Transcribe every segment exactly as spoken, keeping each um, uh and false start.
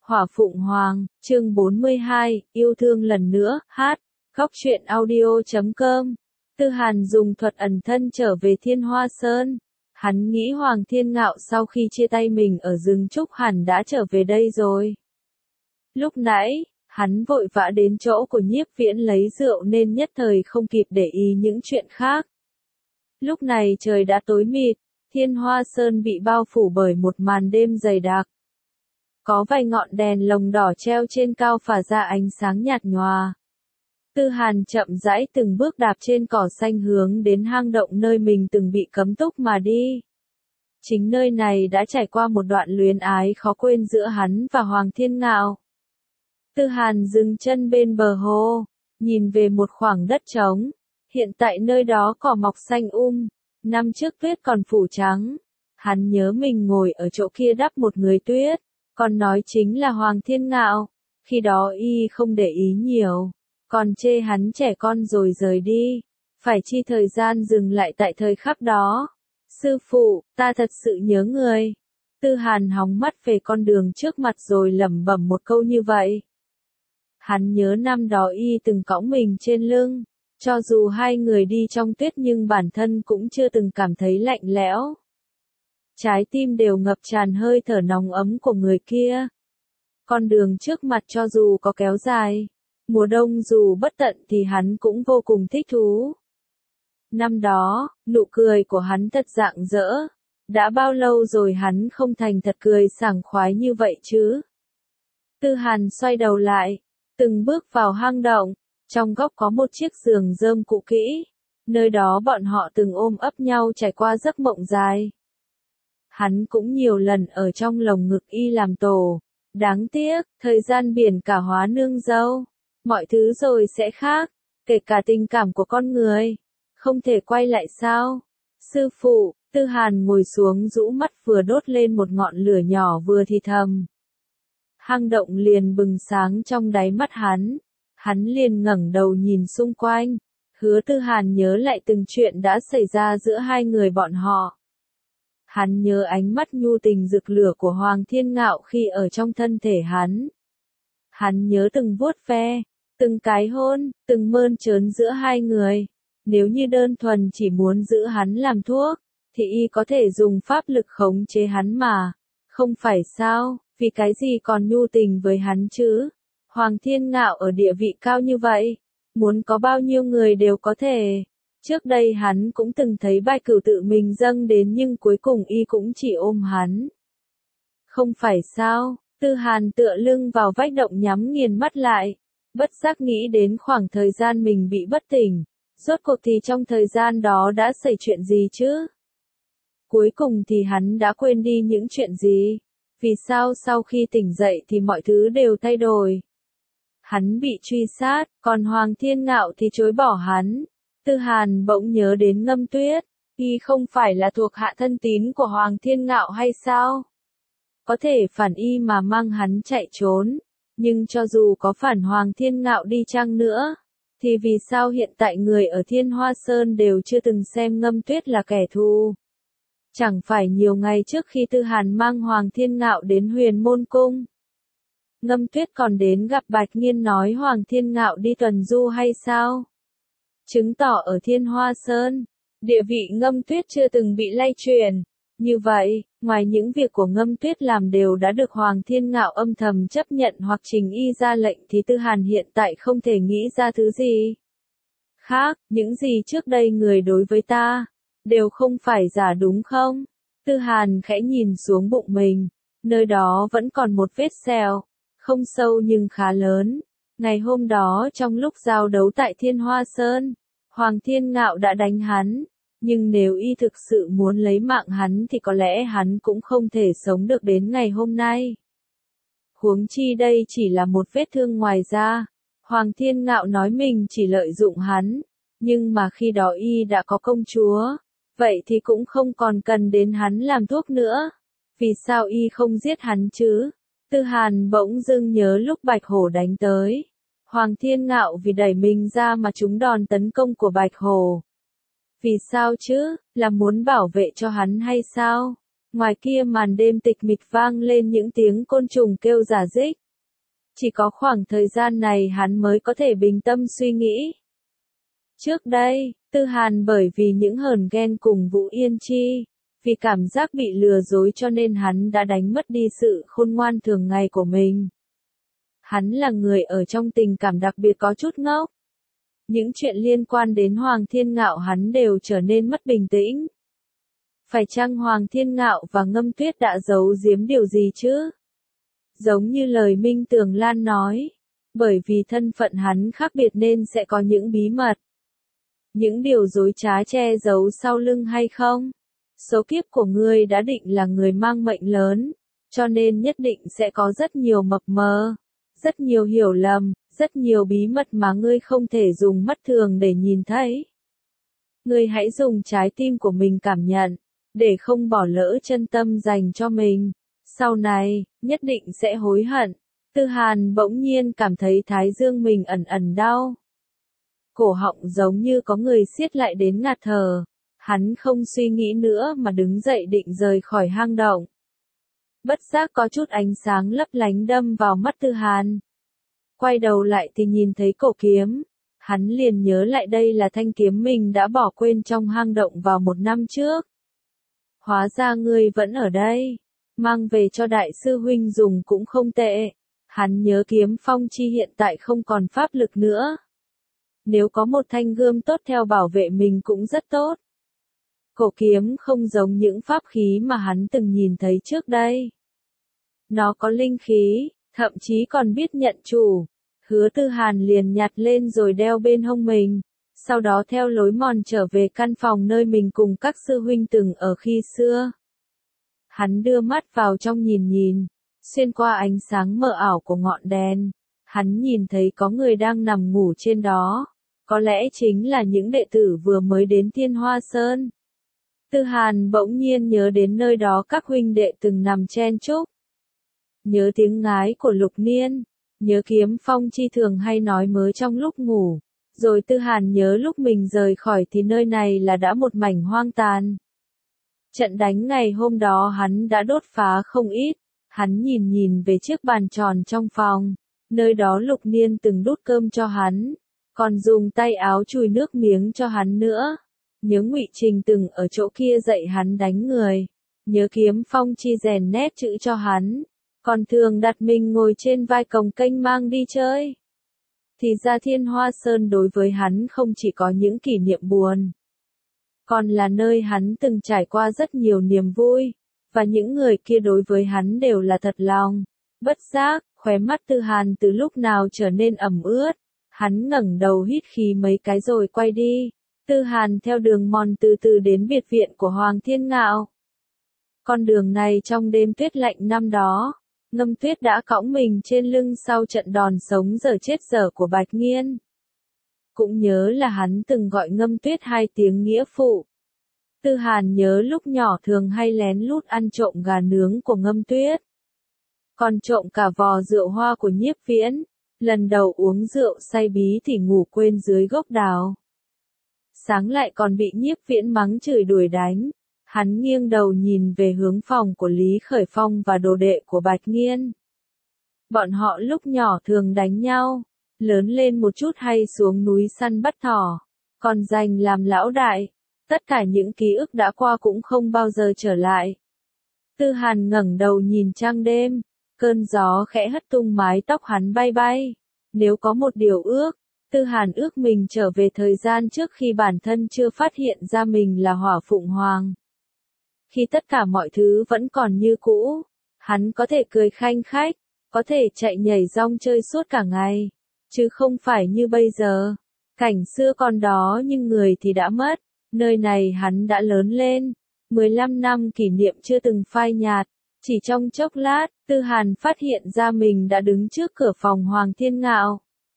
Hỏa Phụng Hoàng, chương bốn mươi hai, yêu thương lần nữa, hát, góc truyện audio chấm com. Tư Hàn dùng thuật ẩn thân trở về Thiên Hoa Sơn. Hắn nghĩ Hoàng Thiên Ngạo sau khi chia tay mình ở rừng trúc hẳn đã trở về đây rồi. Lúc nãy, hắn vội vã đến chỗ của Nhiếp Viễn lấy rượu nên nhất thời không kịp để ý những chuyện khác. Lúc này trời đã tối mịt, Thiên Hoa Sơn bị bao phủ bởi một màn đêm dày đặc. Có vài ngọn đèn lồng đỏ treo trên cao phả ra ánh sáng nhạt nhòa. Tư Hàn chậm rãi từng bước đạp trên cỏ xanh hướng đến hang động nơi mình từng bị cấm túc mà đi. Chính nơi này đã trải qua một đoạn luyến ái khó quên giữa hắn và Hoàng Thiên Ngạo. Tư Hàn dừng chân bên bờ hồ, nhìn về một khoảng đất trống. Hiện tại nơi đó cỏ mọc xanh um, năm trước tuyết còn phủ trắng. Hắn nhớ mình ngồi ở chỗ kia đắp một người tuyết, còn nói chính là Hoàng Thiên Ngạo. Khi đó y không để ý nhiều, còn chê hắn trẻ con rồi rời đi. Phải chi thời gian dừng lại tại thời khắc đó. Sư phụ, ta thật sự nhớ người. Tư Hàn hóng mắt về con đường trước mặt rồi lẩm bẩm một câu như vậy. Hắn nhớ năm đó y từng cõng mình trên lưng. Cho dù hai người đi trong tuyết nhưng bản thân cũng chưa từng cảm thấy lạnh lẽo. Trái tim đều ngập tràn hơi thở nóng ấm của người kia. Con đường trước mặt cho dù có kéo dài, mùa đông dù bất tận thì hắn cũng vô cùng thích thú. Năm đó, nụ cười của hắn thật rạng rỡ. Đã bao lâu rồi hắn không thành thật cười sảng khoái như vậy chứ? Tư Hàn xoay đầu lại, từng bước vào hang động. Trong góc có một chiếc giường rơm cũ kỹ, nơi đó bọn họ từng ôm ấp nhau trải qua giấc mộng dài. Hắn cũng nhiều lần ở trong lồng ngực y làm tổ, đáng tiếc, thời gian biển cả hóa nương dâu, mọi thứ rồi sẽ khác, kể cả tình cảm của con người, không thể quay lại sao? Sư phụ, Tư Hàn ngồi xuống rũ mắt vừa đốt lên một ngọn lửa nhỏ vừa thì thầm. Hang động liền bừng sáng trong đáy mắt hắn. Hắn liền ngẩng đầu nhìn xung quanh, hứa Tư Hàn nhớ lại từng chuyện đã xảy ra giữa hai người bọn họ. Hắn nhớ ánh mắt nhu tình rực lửa của Hoàng Thiên Ngạo khi ở trong thân thể hắn. Hắn nhớ từng vuốt ve, từng cái hôn, từng mơn trớn giữa hai người. Nếu như đơn thuần chỉ muốn giữ hắn làm thuốc, thì y có thể dùng pháp lực khống chế hắn mà. Không phải sao, vì cái gì còn nhu tình với hắn chứ? Hoàng Thiên Ngạo ở địa vị cao như vậy, muốn có bao nhiêu người đều có thể. Trước đây hắn cũng từng thấy Bạch Cửu tự mình dâng đến nhưng cuối cùng y cũng chỉ ôm hắn. Không phải sao? Tư Hàn tựa lưng vào vách động nhắm nghiền mắt lại, bất giác nghĩ đến khoảng thời gian mình bị bất tỉnh. Rốt cuộc thì trong thời gian đó đã xảy chuyện gì chứ? Cuối cùng thì hắn đã quên đi những chuyện gì? Vì sao sau khi tỉnh dậy thì mọi thứ đều thay đổi? Hắn bị truy sát, còn Hoàng Thiên Ngạo thì chối bỏ hắn. Tư Hàn bỗng nhớ đến Ngâm Tuyết, y không phải là thuộc hạ thân tín của Hoàng Thiên Ngạo hay sao? Có thể phản y mà mang hắn chạy trốn, nhưng cho dù có phản Hoàng Thiên Ngạo đi chăng nữa, thì vì sao hiện tại người ở Thiên Hoa Sơn đều chưa từng xem Ngâm Tuyết là kẻ thù? Chẳng phải nhiều ngày trước khi Tư Hàn mang Hoàng Thiên Ngạo đến Huyền Môn Cung, Ngâm Tuyết còn đến gặp Bạch Nghiên nói Hoàng Thiên Ngạo đi tuần du hay sao? Chứng tỏ ở Thiên Hoa Sơn, địa vị Ngâm Tuyết chưa từng bị lay chuyển. Như vậy, ngoài những việc của Ngâm Tuyết làm đều đã được Hoàng Thiên Ngạo âm thầm chấp nhận hoặc trình y ra lệnh thì Tư Hàn hiện tại không thể nghĩ ra thứ gì khác. Những gì trước đây người đối với ta, đều không phải giả đúng không? Tư Hàn khẽ nhìn xuống bụng mình, nơi đó vẫn còn một vết sẹo. Không sâu nhưng khá lớn. Ngày hôm đó trong lúc giao đấu tại Thiên Hoa Sơn, Hoàng Thiên Ngạo đã đánh hắn. Nhưng nếu y thực sự muốn lấy mạng hắn thì có lẽ hắn cũng không thể sống được đến ngày hôm nay. Huống chi đây chỉ là một vết thương ngoài da. Hoàng Thiên Ngạo nói mình chỉ lợi dụng hắn. Nhưng mà khi đó y đã có công chúa. Vậy thì cũng không còn cần đến hắn làm thuốc nữa. Vì sao y không giết hắn chứ? Tư Hàn bỗng dưng nhớ lúc Bạch Hổ đánh tới. Hoàng Thiên Ngạo vì đẩy mình ra mà trúng đòn tấn công của Bạch Hổ. Vì sao chứ? Là muốn bảo vệ cho hắn hay sao? Ngoài kia màn đêm tịch mịch vang lên những tiếng côn trùng kêu rả rích. Chỉ có khoảng thời gian này hắn mới có thể bình tâm suy nghĩ. Trước đây, Tư Hàn bởi vì những hờn ghen cùng Vũ Yên Chi, vì cảm giác bị lừa dối cho nên hắn đã đánh mất đi sự khôn ngoan thường ngày của mình. Hắn là người ở trong tình cảm đặc biệt có chút ngốc. Những chuyện liên quan đến Hoàng Thiên Ngạo hắn đều trở nên mất bình tĩnh. Phải chăng Hoàng Thiên Ngạo và Ngâm Tuyết đã giấu giếm điều gì chứ? Giống như lời Minh Tường Lan nói, bởi vì thân phận hắn khác biệt nên sẽ có những bí mật. Những điều dối trá che giấu sau lưng hay không? Số kiếp của ngươi đã định là người mang mệnh lớn, cho nên nhất định sẽ có rất nhiều mập mờ, rất nhiều hiểu lầm, rất nhiều bí mật mà ngươi không thể dùng mắt thường để nhìn thấy. Ngươi hãy dùng trái tim của mình cảm nhận, để không bỏ lỡ chân tâm dành cho mình. Sau này, nhất định sẽ hối hận. Tư Hàn bỗng nhiên cảm thấy thái dương mình ẩn ẩn đau. Cổ họng giống như có người siết lại đến ngạt thở. Hắn không suy nghĩ nữa mà đứng dậy định rời khỏi hang động. Bất giác có chút ánh sáng lấp lánh đâm vào mắt Tư Hàn. Quay đầu lại thì nhìn thấy cổ kiếm. Hắn liền nhớ lại đây là thanh kiếm mình đã bỏ quên trong hang động vào một năm trước. Hóa ra ngươi vẫn ở đây. Mang về cho đại sư huynh dùng cũng không tệ. Hắn nhớ kiếm phong chi hiện tại không còn pháp lực nữa. Nếu có một thanh gươm tốt theo bảo vệ mình cũng rất tốt. Cổ kiếm không giống những pháp khí mà hắn từng nhìn thấy trước đây. Nó có linh khí, thậm chí còn biết nhận chủ. Hứa Tư Hàn liền nhặt lên rồi đeo bên hông mình. Sau đó theo lối mòn trở về căn phòng nơi mình cùng các sư huynh từng ở khi xưa. Hắn đưa mắt vào trong nhìn nhìn, xuyên qua ánh sáng mờ ảo của ngọn đèn. Hắn nhìn thấy có người đang nằm ngủ trên đó. Có lẽ chính là những đệ tử vừa mới đến Thiên Hoa Sơn. Tư Hàn bỗng nhiên nhớ đến nơi đó các huynh đệ từng nằm chen chúc. Nhớ tiếng ngái của Lục Niên, nhớ kiếm phong chi thường hay nói mớ trong lúc ngủ. Rồi Tư Hàn nhớ lúc mình rời khỏi thì nơi này là đã một mảnh hoang tàn. Trận đánh ngày hôm đó hắn đã đốt phá không ít. Hắn nhìn nhìn về chiếc bàn tròn trong phòng. Nơi đó Lục Niên từng đút cơm cho hắn. Còn dùng tay áo chùi nước miếng cho hắn nữa. Nhớ Ngụy Trình từng ở chỗ kia dạy hắn đánh người. Nhớ kiếm phong chi rèn nét chữ cho hắn. Còn thường đặt mình ngồi trên vai cồng kênh mang đi chơi. Thì ra Thiên Hoa Sơn đối với hắn không chỉ có những kỷ niệm buồn. Còn là nơi hắn từng trải qua rất nhiều niềm vui. Và những người kia đối với hắn đều là thật lòng. Bất giác, khóe mắt Tư Hàn từ lúc nào trở nên ẩm ướt. Hắn ngẩng đầu hít khí mấy cái rồi quay đi. Tư Hàn theo đường mòn từ từ đến biệt viện của Hoàng Thiên Ngạo. Con đường này trong đêm tuyết lạnh năm đó, Ngâm Tuyết đã cõng mình trên lưng sau trận đòn sống dở chết dở của Bạch Nghiên. Cũng nhớ là hắn từng gọi Ngâm Tuyết hai tiếng nghĩa phụ. Tư Hàn nhớ lúc nhỏ thường hay lén lút ăn trộm gà nướng của Ngâm Tuyết. Còn trộm cả vò rượu hoa của Nhiếp Viễn. Lần đầu uống rượu say bí thì ngủ quên dưới gốc đào. Sáng lại còn bị Nhiếp Viễn mắng chửi đuổi đánh. Hắn nghiêng đầu nhìn về hướng phòng của Lý Khởi Phong và đồ đệ của Bạch Nghiên. Bọn họ lúc nhỏ thường đánh nhau, lớn lên một chút hay xuống núi săn bắt thỏ, còn giành làm lão đại. Tất cả những ký ức đã qua cũng không bao giờ trở lại. Tư Hàn ngẩng đầu nhìn trăng đêm, cơn gió khẽ hất tung mái tóc hắn bay bay. Nếu có một điều ước, Tư Hàn ước mình trở về thời gian trước khi bản thân chưa phát hiện ra mình là Hỏa Phụng Hoàng. Khi tất cả mọi thứ vẫn còn như cũ, hắn có thể cười khanh khách, có thể chạy nhảy rong chơi suốt cả ngày, chứ không phải như bây giờ. Cảnh xưa còn đó nhưng người thì đã mất, nơi này hắn đã lớn lên, mười lăm năm kỷ niệm chưa từng phai nhạt. Chỉ trong chốc lát, Tư Hàn phát hiện ra mình đã đứng trước cửa phòng Hoàng Thiên Ngạo.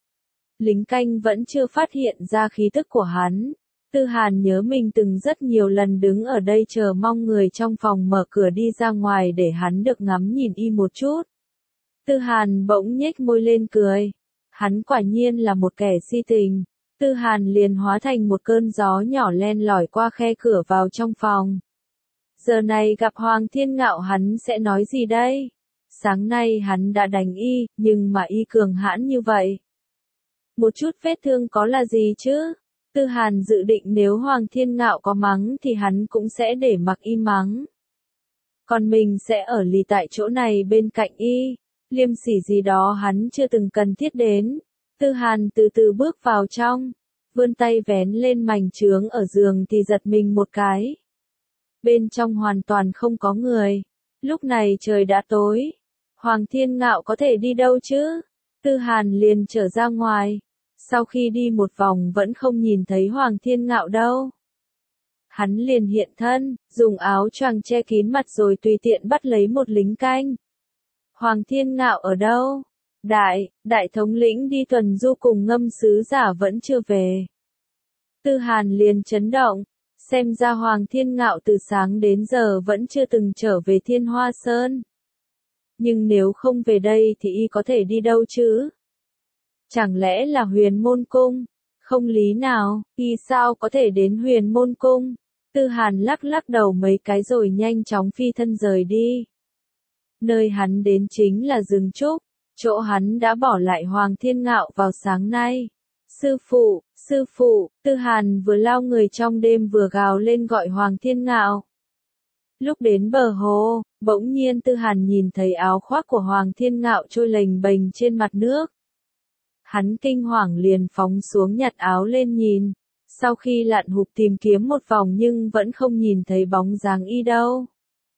Lính canh vẫn chưa phát hiện ra khí tức của hắn. Tư Hàn nhớ mình từng rất nhiều lần đứng ở đây chờ mong người trong phòng mở cửa đi ra ngoài để hắn được ngắm nhìn y một chút. Tư Hàn bỗng nhếch môi lên cười. Hắn quả nhiên là một kẻ si tình. Tư Hàn liền hóa thành một cơn gió nhỏ len lỏi qua khe cửa vào trong phòng. Giờ này gặp Hoàng Thiên Ngạo hắn sẽ nói gì đây? Sáng nay hắn đã đánh y, nhưng mà y cường hãn như vậy. Một chút vết thương có là gì chứ? Tư Hàn dự định nếu Hoàng Thiên Ngạo có mắng thì hắn cũng sẽ để mặc y mắng. Còn mình sẽ ở lì tại chỗ này bên cạnh y. Liêm sỉ gì đó hắn chưa từng cần thiết đến. Tư Hàn từ từ bước vào trong. Vươn tay vén lên mành chướng ở giường thì giật mình một cái. Bên trong hoàn toàn không có người. Lúc này trời đã tối. Hoàng Thiên Ngạo có thể đi đâu chứ? Tư Hàn liền trở ra ngoài. Sau khi đi một vòng vẫn không nhìn thấy Hoàng Thiên Ngạo đâu. Hắn liền hiện thân, dùng áo choàng che kín mặt rồi tùy tiện bắt lấy một lính canh. Hoàng Thiên Ngạo ở đâu? Đại, đại thống lĩnh đi tuần du cùng Ngâm sứ giả vẫn chưa về. Tư Hàn liền chấn động, xem ra Hoàng Thiên Ngạo từ sáng đến giờ vẫn chưa từng trở về Thiên Hoa Sơn. Nhưng nếu không về đây thì y có thể đi đâu chứ? Chẳng lẽ là Huyền Môn Cung? Không lý nào, y sao có thể đến Huyền Môn Cung? Tư Hàn lắc lắc đầu mấy cái rồi nhanh chóng phi thân rời đi. Nơi hắn đến chính là rừng trúc, chỗ hắn đã bỏ lại Hoàng Thiên Ngạo vào sáng nay. Sư phụ, sư phụ, Tư Hàn vừa lao người trong đêm vừa gào lên gọi Hoàng Thiên Ngạo. Lúc đến bờ hồ, bỗng nhiên Tư Hàn nhìn thấy áo khoác của Hoàng Thiên Ngạo trôi lềnh bềnh trên mặt nước. Hắn kinh hoàng liền phóng xuống nhặt áo lên nhìn, sau khi lặn hụp tìm kiếm một vòng nhưng vẫn không nhìn thấy bóng dáng y đâu.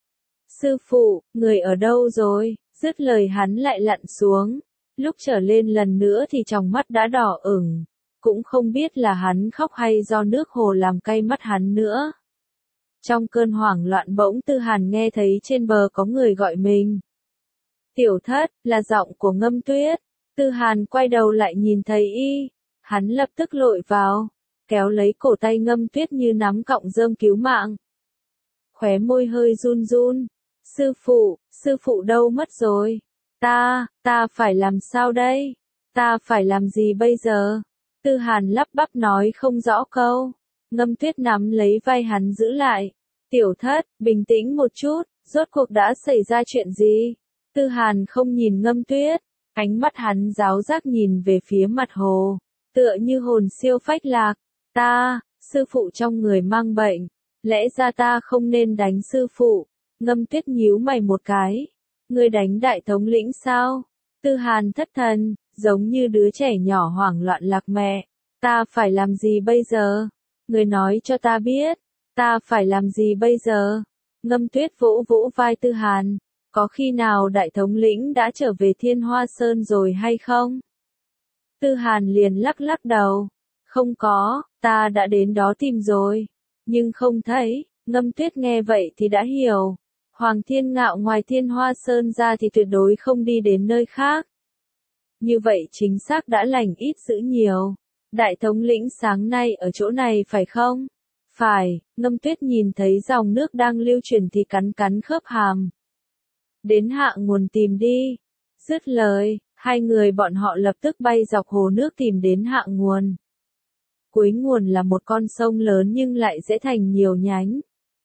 Sư phụ, người ở đâu rồi? Dứt lời hắn lại lặn xuống, lúc trở lên lần nữa thì tròng mắt đã đỏ ửng, cũng không biết là hắn khóc hay do nước hồ làm cay mắt hắn nữa. Trong cơn hoảng loạn bỗng Tư Hàn nghe thấy trên bờ có người gọi mình. Tiểu Thất, là giọng của Ngâm Tuyết. Tư Hàn quay đầu lại nhìn thấy y, hắn lập tức lội vào, kéo lấy cổ tay Ngâm Tuyết như nắm cọng rơm cứu mạng. Khóe môi hơi run run. Sư phụ, sư phụ đâu mất rồi? Ta, ta phải làm sao đây? Ta phải làm gì bây giờ? Tư Hàn lắp bắp nói không rõ câu. Ngâm Tuyết nắm lấy vai hắn giữ lại. Tiểu Thất, bình tĩnh một chút, rốt cuộc đã xảy ra chuyện gì? Tư Hàn không nhìn Ngâm Tuyết, ánh mắt hắn giáo giác nhìn về phía mặt hồ, tựa như hồn siêu phách lạc. Ta, sư phụ trong người mang bệnh, lẽ ra ta không nên đánh sư phụ. Ngâm Tuyết nhíu mày một cái. Ngươi đánh đại thống lĩnh sao? Tư Hàn thất thần, giống như đứa trẻ nhỏ hoảng loạn lạc mẹ. Ta phải làm gì bây giờ? Ngươi nói cho ta biết. Ta phải làm gì bây giờ? Ngâm Tuyết vỗ vỗ vai Tư Hàn. Có khi nào đại thống lĩnh đã trở về Thiên Hoa Sơn rồi hay không? Tư Hàn liền lắc lắc đầu. Không có, ta đã đến đó tìm rồi. Nhưng không thấy. Ngâm Tuyết nghe vậy thì đã hiểu. Hoàng Thiên Ngạo ngoài Thiên Hoa Sơn ra thì tuyệt đối không đi đến nơi khác. Như vậy chính xác đã lành ít dữ nhiều. Đại thống lĩnh sáng nay ở chỗ này phải không? Phải, Ngâm Tuyết nhìn thấy dòng nước đang lưu chuyển thì cắn cắn khớp hàm. Đến hạ nguồn tìm đi. Dứt lời, hai người bọn họ lập tức bay dọc hồ nước tìm đến hạ nguồn. Cuối nguồn là một con sông lớn nhưng lại dễ thành nhiều nhánh.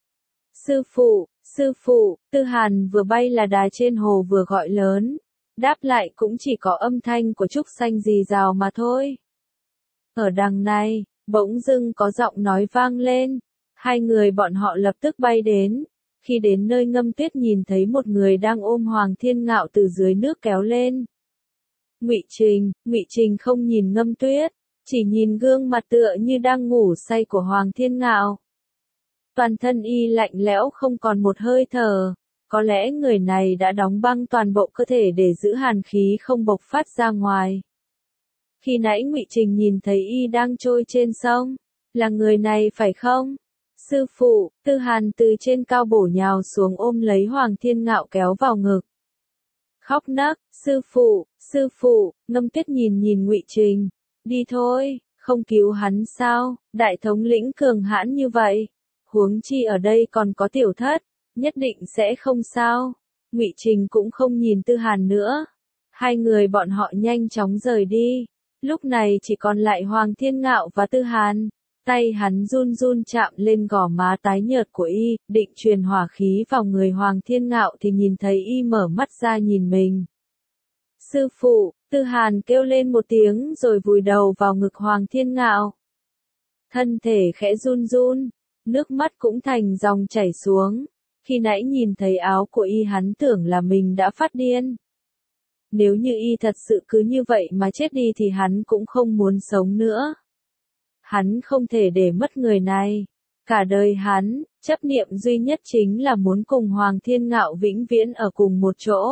Sư phụ, sư phụ, Tư Hàn vừa bay là đà trên hồ vừa gọi lớn. Đáp lại cũng chỉ có âm thanh của trúc xanh rì rào mà thôi. Ở đằng này, bỗng dưng có giọng nói vang lên. Hai người bọn họ lập tức bay đến. Khi đến nơi Ngâm Tuyết nhìn thấy một người đang ôm Hoàng Thiên Ngạo từ dưới nước kéo lên. Ngụy Trình, Ngụy Trình không nhìn Ngâm Tuyết, chỉ nhìn gương mặt tựa như đang ngủ say của Hoàng Thiên Ngạo. Toàn thân y lạnh lẽo không còn một hơi thở, có lẽ người này đã đóng băng toàn bộ cơ thể để giữ hàn khí không bộc phát ra ngoài. Khi nãy Ngụy Trình nhìn thấy y đang trôi trên sông, là người này phải không? Sư phụ, Tư Hàn từ trên cao bổ nhào xuống ôm lấy Hoàng Thiên Ngạo kéo vào ngực. Khóc nấc, sư phụ, sư phụ, Ngâm Tuyết nhìn nhìn Ngụy Trình, đi thôi, không cứu hắn sao, đại thống lĩnh cường hãn như vậy. Huống chi ở đây còn có Tiểu Thất, nhất định sẽ không sao. Ngụy Trình cũng không nhìn Tư Hàn nữa. Hai người bọn họ nhanh chóng rời đi. Lúc này chỉ còn lại Hoàng Thiên Ngạo và Tư Hàn. Tay hắn run run chạm lên gò má tái nhợt của y, định truyền hỏa khí vào người Hoàng Thiên Ngạo thì nhìn thấy y mở mắt ra nhìn mình. Sư phụ, Tư Hàn kêu lên một tiếng rồi vùi đầu vào ngực Hoàng Thiên Ngạo. Thân thể khẽ run run, nước mắt cũng thành dòng chảy xuống. Khi nãy nhìn thấy áo của y hắn tưởng là mình đã phát điên. Nếu như y thật sự cứ như vậy mà chết đi thì hắn cũng không muốn sống nữa. Hắn không thể để mất người này. Cả đời hắn, chấp niệm duy nhất chính là muốn cùng Hoàng Thiên Ngạo vĩnh viễn ở cùng một chỗ.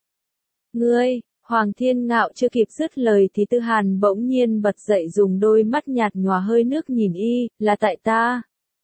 Ngươi, Hoàng Thiên Ngạo chưa kịp dứt lời thì Tư Hàn bỗng nhiên bật dậy dùng đôi mắt nhạt nhòa hơi nước nhìn y, là tại ta.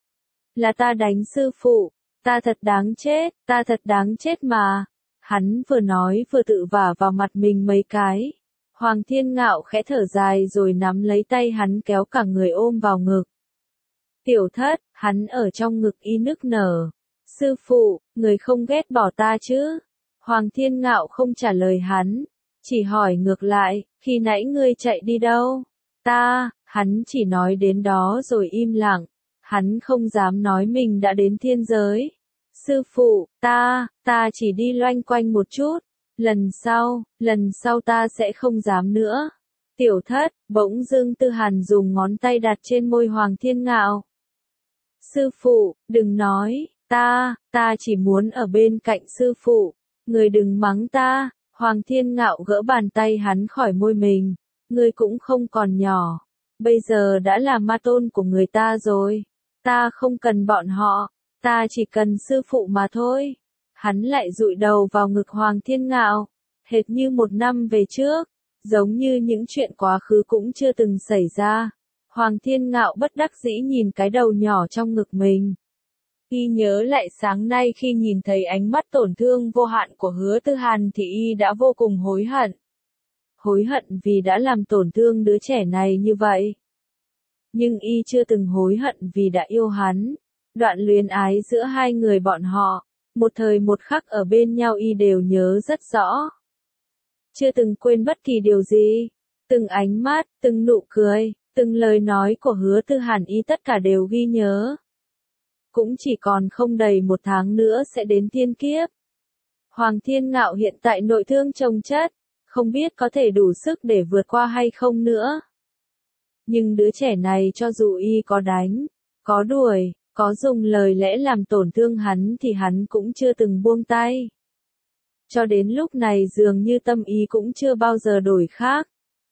Là ta đánh sư phụ, ta thật đáng chết, ta thật đáng chết mà. Hắn vừa nói vừa tự vả vào mặt mình mấy cái. Hoàng Thiên Ngạo khẽ thở dài rồi nắm lấy tay hắn kéo cả người ôm vào ngực. Tiểu thất, hắn ở trong ngực y nức nở. Sư phụ, người không ghét bỏ ta chứ? Hoàng Thiên Ngạo không trả lời hắn, chỉ hỏi ngược lại, khi nãy ngươi chạy đi đâu? Ta, hắn chỉ nói đến đó rồi im lặng. Hắn không dám nói mình đã đến thiên giới. Sư phụ, ta, ta chỉ đi loanh quanh một chút. Lần sau, lần sau ta sẽ không dám nữa. Tiểu thất, bỗng dưng Tư Hàn dùng ngón tay đặt trên môi Hoàng Thiên Ngạo. Sư phụ, đừng nói, ta, ta chỉ muốn ở bên cạnh sư phụ. Người đừng mắng ta. Hoàng Thiên Ngạo gỡ bàn tay hắn khỏi môi mình. Ngươi cũng không còn nhỏ. Bây giờ đã là ma tôn của người ta rồi. Ta không cần bọn họ. Ta chỉ cần sư phụ mà thôi. Hắn lại dụi đầu vào ngực Hoàng Thiên Ngạo. Hệt như một năm về trước. Giống như những chuyện quá khứ cũng chưa từng xảy ra. Hoàng Thiên Ngạo bất đắc dĩ nhìn cái đầu nhỏ trong ngực mình. Y nhớ lại sáng nay khi nhìn thấy ánh mắt tổn thương vô hạn của Hứa Tư Hàn thì y đã vô cùng hối hận. Hối hận vì đã làm tổn thương đứa trẻ này như vậy. Nhưng y chưa từng hối hận vì đã yêu hắn. Đoạn luyến ái giữa hai người bọn họ, một thời một khắc ở bên nhau y đều nhớ rất rõ. Chưa từng quên bất kỳ điều gì. Từng ánh mắt, từng nụ cười, từng lời nói của Hứa Tư Hàn y tất cả đều ghi nhớ. Cũng chỉ còn không đầy một tháng nữa sẽ đến thiên kiếp. Hoàng Thiên Ngạo hiện tại nội thương chồng chất, không biết có thể đủ sức để vượt qua hay không nữa. Nhưng đứa trẻ này cho dù y có đánh, có đuổi, có dùng lời lẽ làm tổn thương hắn thì hắn cũng chưa từng buông tay. Cho đến lúc này dường như tâm ý cũng chưa bao giờ đổi khác.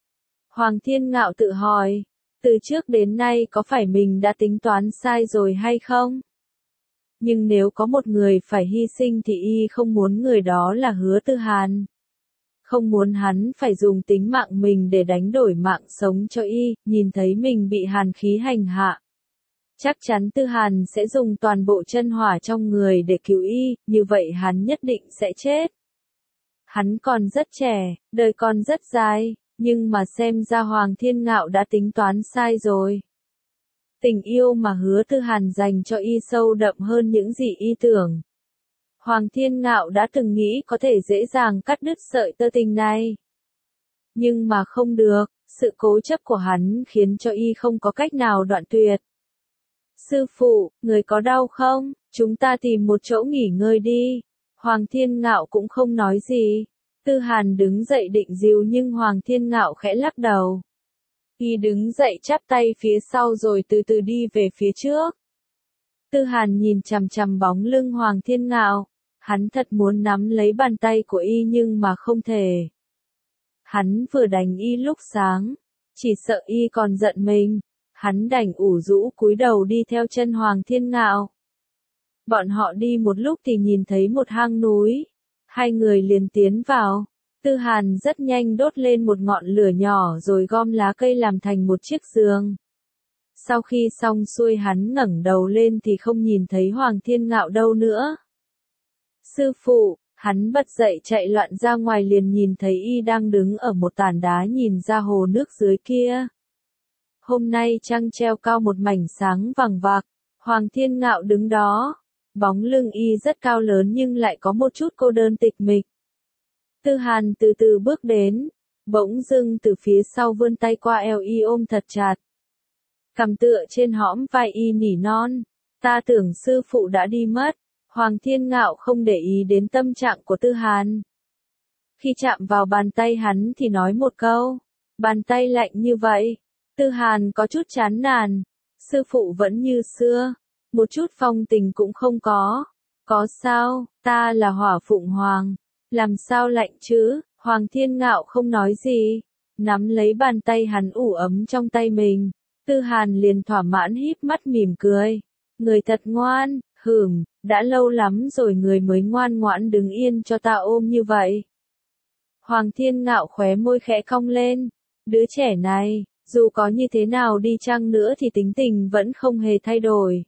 Hoàng Thiên Ngạo tự hỏi, từ trước đến nay có phải mình đã tính toán sai rồi hay không? Nhưng nếu có một người phải hy sinh thì y không muốn người đó là Hứa Tư Hàn. Không muốn hắn phải dùng tính mạng mình để đánh đổi mạng sống cho y, nhìn thấy mình bị hàn khí hành hạ. Chắc chắn Tư Hàn sẽ dùng toàn bộ chân hỏa trong người để cứu y, như vậy hắn nhất định sẽ chết. Hắn còn rất trẻ, đời còn rất dài, nhưng mà xem ra Hoàng Thiên Ngạo đã tính toán sai rồi. Tình yêu mà Hứa Tư Hàn dành cho y sâu đậm hơn những gì y tưởng. Hoàng Thiên Ngạo đã từng nghĩ có thể dễ dàng cắt đứt sợi tơ tình này. Nhưng mà không được, sự cố chấp của hắn khiến cho y không có cách nào đoạn tuyệt. Sư phụ, người có đau không? Chúng ta tìm một chỗ nghỉ ngơi đi. Hoàng Thiên Ngạo cũng không nói gì. Tư Hàn đứng dậy định dìu nhưng Hoàng Thiên Ngạo khẽ lắc đầu. Y đứng dậy chắp tay phía sau rồi từ từ đi về phía trước. Tư Hàn nhìn chằm chằm bóng lưng Hoàng Thiên Ngạo. Hắn thật muốn nắm lấy bàn tay của y nhưng mà không thể. Hắn vừa đánh y lúc sáng. Chỉ sợ y còn giận mình. Hắn đành ủ rũ cúi đầu đi theo chân Hoàng Thiên Ngạo. Bọn họ đi một lúc thì nhìn thấy một hang núi. Hai người liền tiến vào. Tư Hàn rất nhanh đốt lên một ngọn lửa nhỏ rồi gom lá cây làm thành một chiếc giường. Sau khi xong xuôi hắn ngẩng đầu lên thì không nhìn thấy Hoàng Thiên Ngạo đâu nữa. Sư phụ, hắn bật dậy chạy loạn ra ngoài liền nhìn thấy y đang đứng ở một tảng đá nhìn ra hồ nước dưới kia. Hôm nay trăng treo cao một mảnh sáng vàng vạc, Hoàng Thiên Ngạo đứng đó. Bóng lưng y rất cao lớn nhưng lại có một chút cô đơn tịch mịch. Tư Hàn từ từ bước đến, bỗng dưng từ phía sau vươn tay qua eo y ôm thật chặt. Cầm tựa trên hõm vai y nỉ non. Ta tưởng sư phụ đã đi mất. Hoàng Thiên Ngạo không để ý đến tâm trạng của Tư Hàn. Khi chạm vào bàn tay hắn thì nói một câu. Bàn tay lạnh như vậy. Tư Hàn có chút chán nản. Sư phụ vẫn như xưa. Một chút phong tình cũng không có. Có sao, ta là Hỏa Phụng Hoàng. Làm sao lạnh chứ? Hoàng Thiên Ngạo không nói gì. Nắm lấy bàn tay hắn ủ ấm trong tay mình. Tư Hàn liền thỏa mãn híp mắt mỉm cười. Người thật ngoan, hửm, đã lâu lắm rồi người mới ngoan ngoãn đứng yên cho ta ôm như vậy. Hoàng Thiên Ngạo khóe môi khẽ cong lên. Đứa trẻ này, dù có như thế nào đi chăng nữa thì tính tình vẫn không hề thay đổi.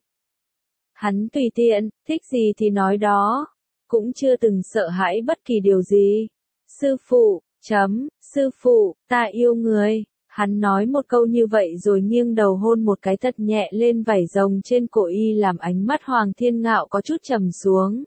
Hắn tùy tiện, thích gì thì nói đó. Cũng chưa từng sợ hãi bất kỳ điều gì. Sư phụ, chấm, sư phụ, ta yêu người. Hắn nói một câu như vậy rồi nghiêng đầu hôn một cái thật nhẹ lên vảy rồng trên cổ y làm ánh mắt Hoàng Thiên Ngạo có chút trầm xuống.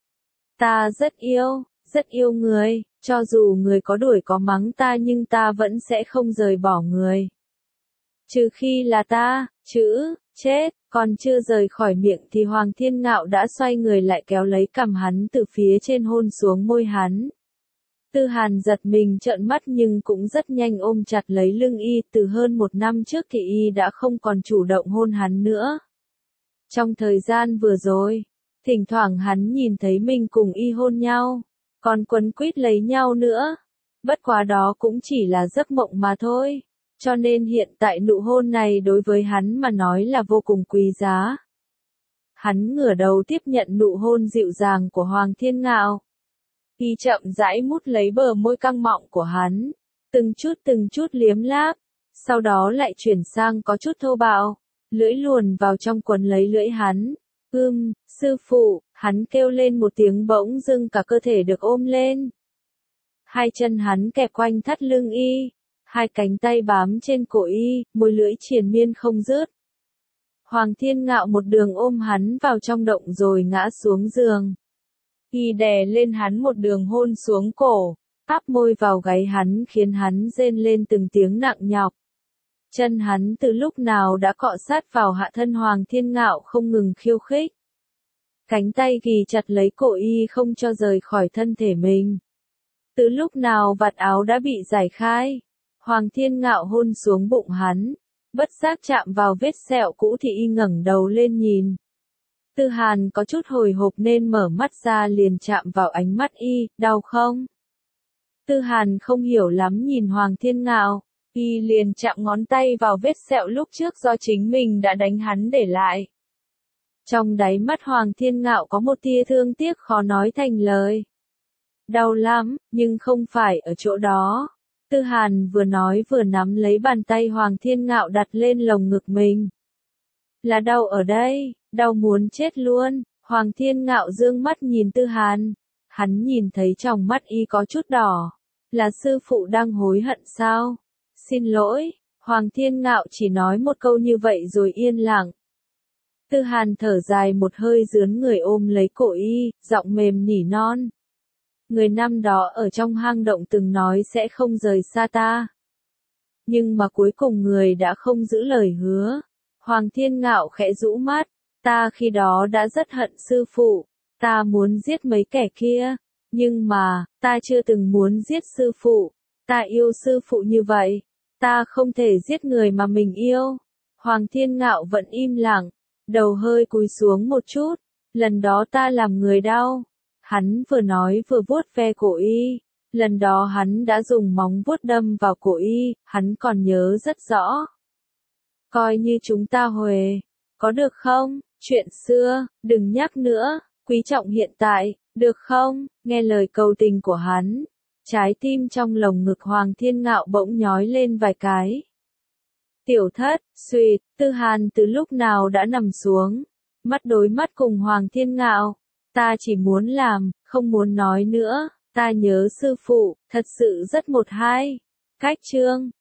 Ta rất yêu, rất yêu người, cho dù người có đuổi có mắng ta nhưng ta vẫn sẽ không rời bỏ người. Trừ khi là ta, chữ, chết, còn chưa rời khỏi miệng thì Hoàng Thiên Ngạo đã xoay người lại kéo lấy cằm hắn từ phía trên hôn xuống môi hắn. Tư Hàn giật mình trợn mắt nhưng cũng rất nhanh ôm chặt lấy lưng y, từ hơn một năm trước thì y đã không còn chủ động hôn hắn nữa. Trong thời gian vừa rồi, thỉnh thoảng hắn nhìn thấy mình cùng y hôn nhau, còn quấn quýt lấy nhau nữa. Bất quá đó cũng chỉ là giấc mộng mà thôi, cho nên hiện tại nụ hôn này đối với hắn mà nói là vô cùng quý giá. Hắn ngửa đầu tiếp nhận nụ hôn dịu dàng của Hoàng Thiên Ngạo. Y chậm rãi mút lấy bờ môi căng mọng của hắn, từng chút từng chút liếm láp, sau đó lại chuyển sang có chút thô bạo, lưỡi luồn vào trong quần lấy lưỡi hắn. Ưm, sư phụ, hắn kêu lên một tiếng bỗng dưng cả cơ thể được ôm lên. Hai chân hắn kẹp quanh thắt lưng y, hai cánh tay bám trên cổ y, môi lưỡi triền miên không dứt. Hoàng Thiên Ngạo một đường ôm hắn vào trong động rồi ngã xuống giường. Y đè lên hắn một đường hôn xuống cổ, áp môi vào gáy hắn khiến hắn rên lên từng tiếng nặng nhọc. Chân hắn từ lúc nào đã cọ sát vào hạ thân Hoàng Thiên Ngạo không ngừng khiêu khích. Cánh tay ghì chặt lấy cổ y không cho rời khỏi thân thể mình. Từ lúc nào vạt áo đã bị giải khai, Hoàng Thiên Ngạo hôn xuống bụng hắn, bất giác chạm vào vết sẹo cũ thì y ngẩng đầu lên nhìn. Tư Hàn có chút hồi hộp nên mở mắt ra liền chạm vào ánh mắt y, đau không? Tư Hàn không hiểu lắm nhìn Hoàng Thiên Ngạo, y liền chạm ngón tay vào vết sẹo lúc trước do chính mình đã đánh hắn để lại. Trong đáy mắt Hoàng Thiên Ngạo có một tia thương tiếc khó nói thành lời. Đau lắm, nhưng không phải ở chỗ đó. Tư Hàn vừa nói vừa nắm lấy bàn tay Hoàng Thiên Ngạo đặt lên lồng ngực mình. Là đau ở đây, đau muốn chết luôn. Hoàng Thiên Ngạo dương mắt nhìn Tư Hàn. Hắn nhìn thấy trong mắt y có chút đỏ. Là sư phụ đang hối hận sao? Xin lỗi. Hoàng Thiên Ngạo chỉ nói một câu như vậy rồi yên lặng. Tư Hàn thở dài một hơi rướn người ôm lấy cổ y, giọng mềm nỉ non. Người năm đó ở trong hang động từng nói sẽ không rời xa ta. Nhưng mà cuối cùng người đã không giữ lời hứa. Hoàng Thiên Ngạo khẽ rũ mắt. Ta khi đó đã rất hận sư phụ. Ta muốn giết mấy kẻ kia. Nhưng mà, ta chưa từng muốn giết sư phụ. Ta yêu sư phụ như vậy. Ta không thể giết người mà mình yêu. Hoàng Thiên Ngạo vẫn im lặng. Đầu hơi cúi xuống một chút. Lần đó ta làm người đau. Hắn vừa nói vừa vuốt ve cổ y. Lần đó hắn đã dùng móng vuốt đâm vào cổ y, hắn còn nhớ rất rõ. Coi như chúng ta huề. Có được không? Chuyện xưa, đừng nhắc nữa. Quý trọng hiện tại, được không? Nghe lời cầu tình của hắn. Trái tim trong lồng ngực Hoàng Thiên Ngạo bỗng nhói lên vài cái. Tiểu thất, suỵt, Tư Hàn từ lúc nào đã nằm xuống. Mắt đối mắt cùng Hoàng Thiên Ngạo. Ta chỉ muốn làm, không muốn nói nữa. Ta nhớ sư phụ, thật sự rất một hai. Cách chương.